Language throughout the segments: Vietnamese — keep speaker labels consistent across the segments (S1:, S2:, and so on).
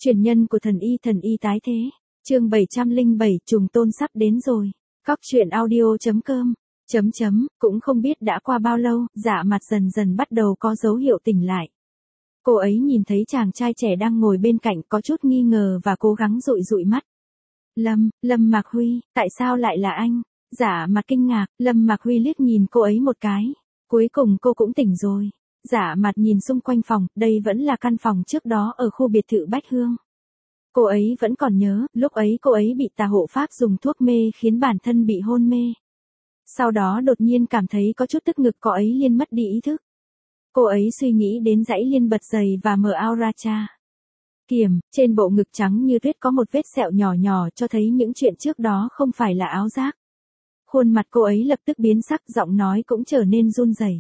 S1: Truyền nhân của thần y tái thế. Chương 707, trùng tôn sắp đến rồi. Cóc truyện audio.com. Cũng không biết đã qua bao lâu, Dạ Mặt dần dần bắt đầu có dấu hiệu tỉnh lại. Cô ấy nhìn thấy chàng trai trẻ đang ngồi bên cạnh có chút nghi ngờ và cố gắng dụi dụi mắt. Lâm Mạc Huy, tại sao lại là anh? Dạ Mặt kinh ngạc, Lâm Mạc Huy liếc nhìn cô ấy một cái. Cuối cùng cô cũng tỉnh rồi. Dạ Mặt nhìn xung quanh phòng, đây vẫn là căn phòng trước đó ở khu biệt thự Bách Hương. Cô ấy vẫn còn nhớ, lúc ấy cô ấy bị tà hộ pháp dùng thuốc mê khiến bản thân bị hôn mê. Sau đó đột nhiên cảm thấy có chút tức ngực, cô ấy liền mất đi ý thức. Cô ấy suy nghĩ đến dãy liên bật giày và mở ao ra cha. Kiểm, trên bộ ngực trắng như tuyết có một vết sẹo nhỏ nhỏ cho thấy những chuyện trước đó không phải là áo giác. Khuôn mặt cô ấy lập tức biến sắc, giọng nói cũng trở nên run rẩy.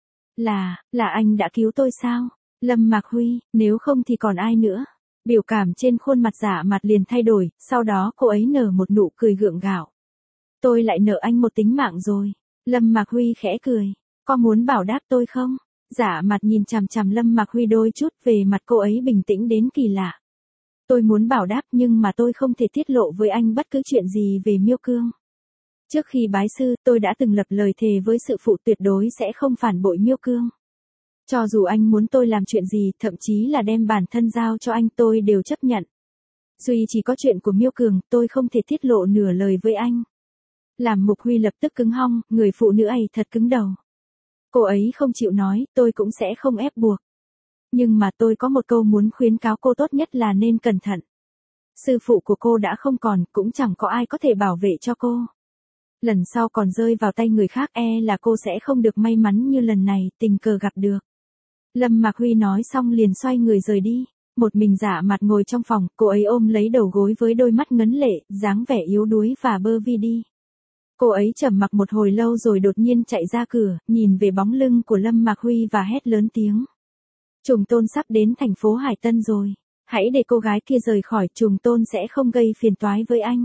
S1: Là anh đã cứu tôi sao? Lâm Mạc Huy, nếu không thì còn ai nữa? Biểu cảm trên khuôn mặt Dạ Mặt liền thay đổi, sau đó cô ấy nở một nụ cười gượng gạo. Tôi lại nợ anh một tính mạng rồi. Lâm Mạc Huy khẽ cười. Có muốn bảo đáp tôi không? Dạ Mặt nhìn chằm chằm Lâm Mạc Huy đôi chút, về mặt cô ấy bình tĩnh đến kỳ lạ. Tôi muốn bảo đáp nhưng mà tôi không thể tiết lộ với anh bất cứ chuyện gì về Miêu Cương. Trước khi bái sư, tôi đã từng lập lời thề với sự phụ tuyệt đối sẽ không phản bội Miêu Cương. Cho dù anh muốn tôi làm chuyện gì, thậm chí là đem bản thân giao cho anh, tôi đều chấp nhận. Duy chỉ có chuyện của Miêu Cường, tôi không thể tiết lộ nửa lời với anh. Làm Mục Huy lập tức cứng họng, người phụ nữ ấy thật cứng đầu. Cô ấy không chịu nói, tôi cũng sẽ không ép buộc. Nhưng mà tôi có một câu muốn khuyến cáo cô, tốt nhất là nên cẩn thận. Sư phụ của cô đã không còn, cũng chẳng có ai có thể bảo vệ cho cô. Lần sau còn rơi vào tay người khác, là cô sẽ không được may mắn như lần này, tình cờ gặp được. Lâm Mạc Huy nói xong liền xoay người rời đi. Một mình Dạ Mặt ngồi trong phòng, cô ấy ôm lấy đầu gối với đôi mắt ngấn lệ, dáng vẻ yếu đuối và bơ vi đi. Cô ấy trầm mặc một hồi lâu rồi đột nhiên chạy ra cửa, nhìn về bóng lưng của Lâm Mạc Huy và hét lớn tiếng. Trùng Tôn sắp đến thành phố Hải Tân rồi. Hãy để cô gái kia rời khỏi, Trùng Tôn sẽ không gây phiền toái với anh.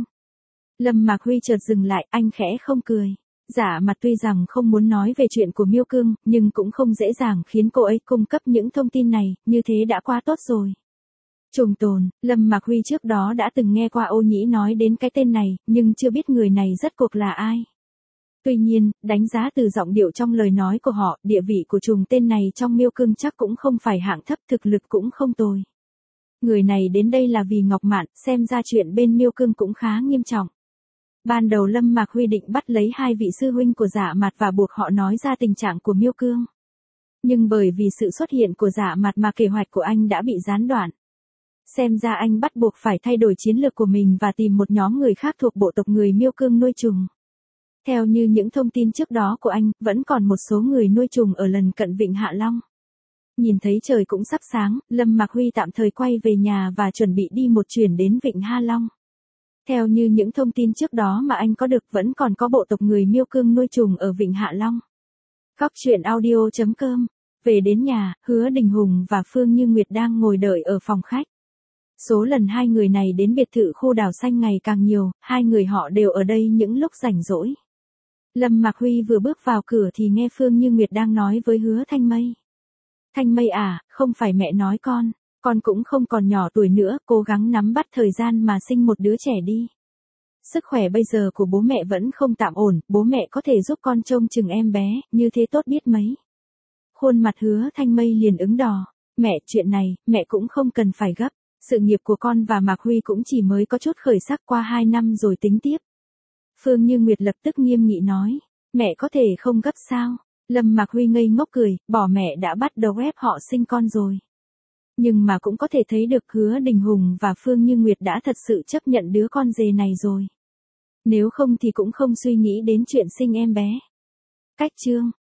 S1: Lâm Mạc Huy chợt dừng lại, anh khẽ không cười. Dạ Mặt tuy rằng không muốn nói về chuyện của Miêu Cương, nhưng cũng không dễ dàng khiến cô ấy cung cấp những thông tin này, như thế đã quá tốt rồi. Trùng Tồn, Lâm Mạc Huy trước đó đã từng nghe qua Ô Nhĩ nói đến cái tên này, nhưng chưa biết người này rốt cuộc là ai. Tuy nhiên, đánh giá từ giọng điệu trong lời nói của họ, địa vị của trùng tên này trong Miêu Cương chắc cũng không phải hạng thấp, thực lực cũng không tồi. Người này đến đây là vì Ngọc Mạn, xem ra chuyện bên Miêu Cương cũng khá nghiêm trọng. Ban đầu Lâm Mạc Huy định bắt lấy hai vị sư huynh của Dạ Mặt và buộc họ nói ra tình trạng của Miêu Cương. Nhưng bởi vì sự xuất hiện của Dạ Mặt mà kế hoạch của anh đã bị gián đoạn. Xem ra anh bắt buộc phải thay đổi chiến lược của mình và tìm một nhóm người khác thuộc bộ tộc người Miêu Cương nuôi trùng. Theo như những thông tin trước đó của anh, vẫn còn một số người nuôi trùng ở lần cận Vịnh Hạ Long. Nhìn thấy trời cũng sắp sáng, Lâm Mạc Huy tạm thời quay về nhà và chuẩn bị đi một chuyến đến Vịnh Hạ Long. Theo như những thông tin trước đó mà anh có được, vẫn còn có bộ tộc người Miêu Cương nuôi trùng ở Vịnh Hạ Long. Cóc truyện audio.com. Về đến nhà, Hứa Đình Hùng và Phương Như Nguyệt đang ngồi đợi ở phòng khách. Số lần hai người này đến biệt thự khu đảo xanh ngày càng nhiều, hai người họ đều ở đây những lúc rảnh rỗi. Lâm Mạc Huy vừa bước vào cửa thì nghe Phương Như Nguyệt đang nói với Hứa Thanh Mây. Thanh Mây à, không phải mẹ nói con cũng không còn nhỏ tuổi nữa, cố gắng nắm bắt thời gian mà sinh một đứa trẻ đi. Sức khỏe bây giờ của bố mẹ vẫn không tạm ổn, bố mẹ có thể giúp con trông chừng em bé, như thế tốt biết mấy. Khuôn mặt Hứa Thanh Mây liền ửng đỏ. Mẹ, chuyện này, mẹ cũng không cần phải gấp. Sự nghiệp của con và Mạc Huy cũng chỉ mới có chút khởi sắc, qua 2 năm rồi tính tiếp. Phương Như Nguyệt lập tức nghiêm nghị nói. Mẹ có thể không gấp sao? Lâm Mạc Huy ngây ngốc cười, bỏ mẹ đã bắt đầu ép họ sinh con rồi. Nhưng mà cũng có thể thấy được Hứa Đình Hùng và Phương Như Nguyệt đã thật sự chấp nhận đứa con dê này rồi. Nếu không thì cũng không suy nghĩ đến chuyện sinh em bé. Cách chương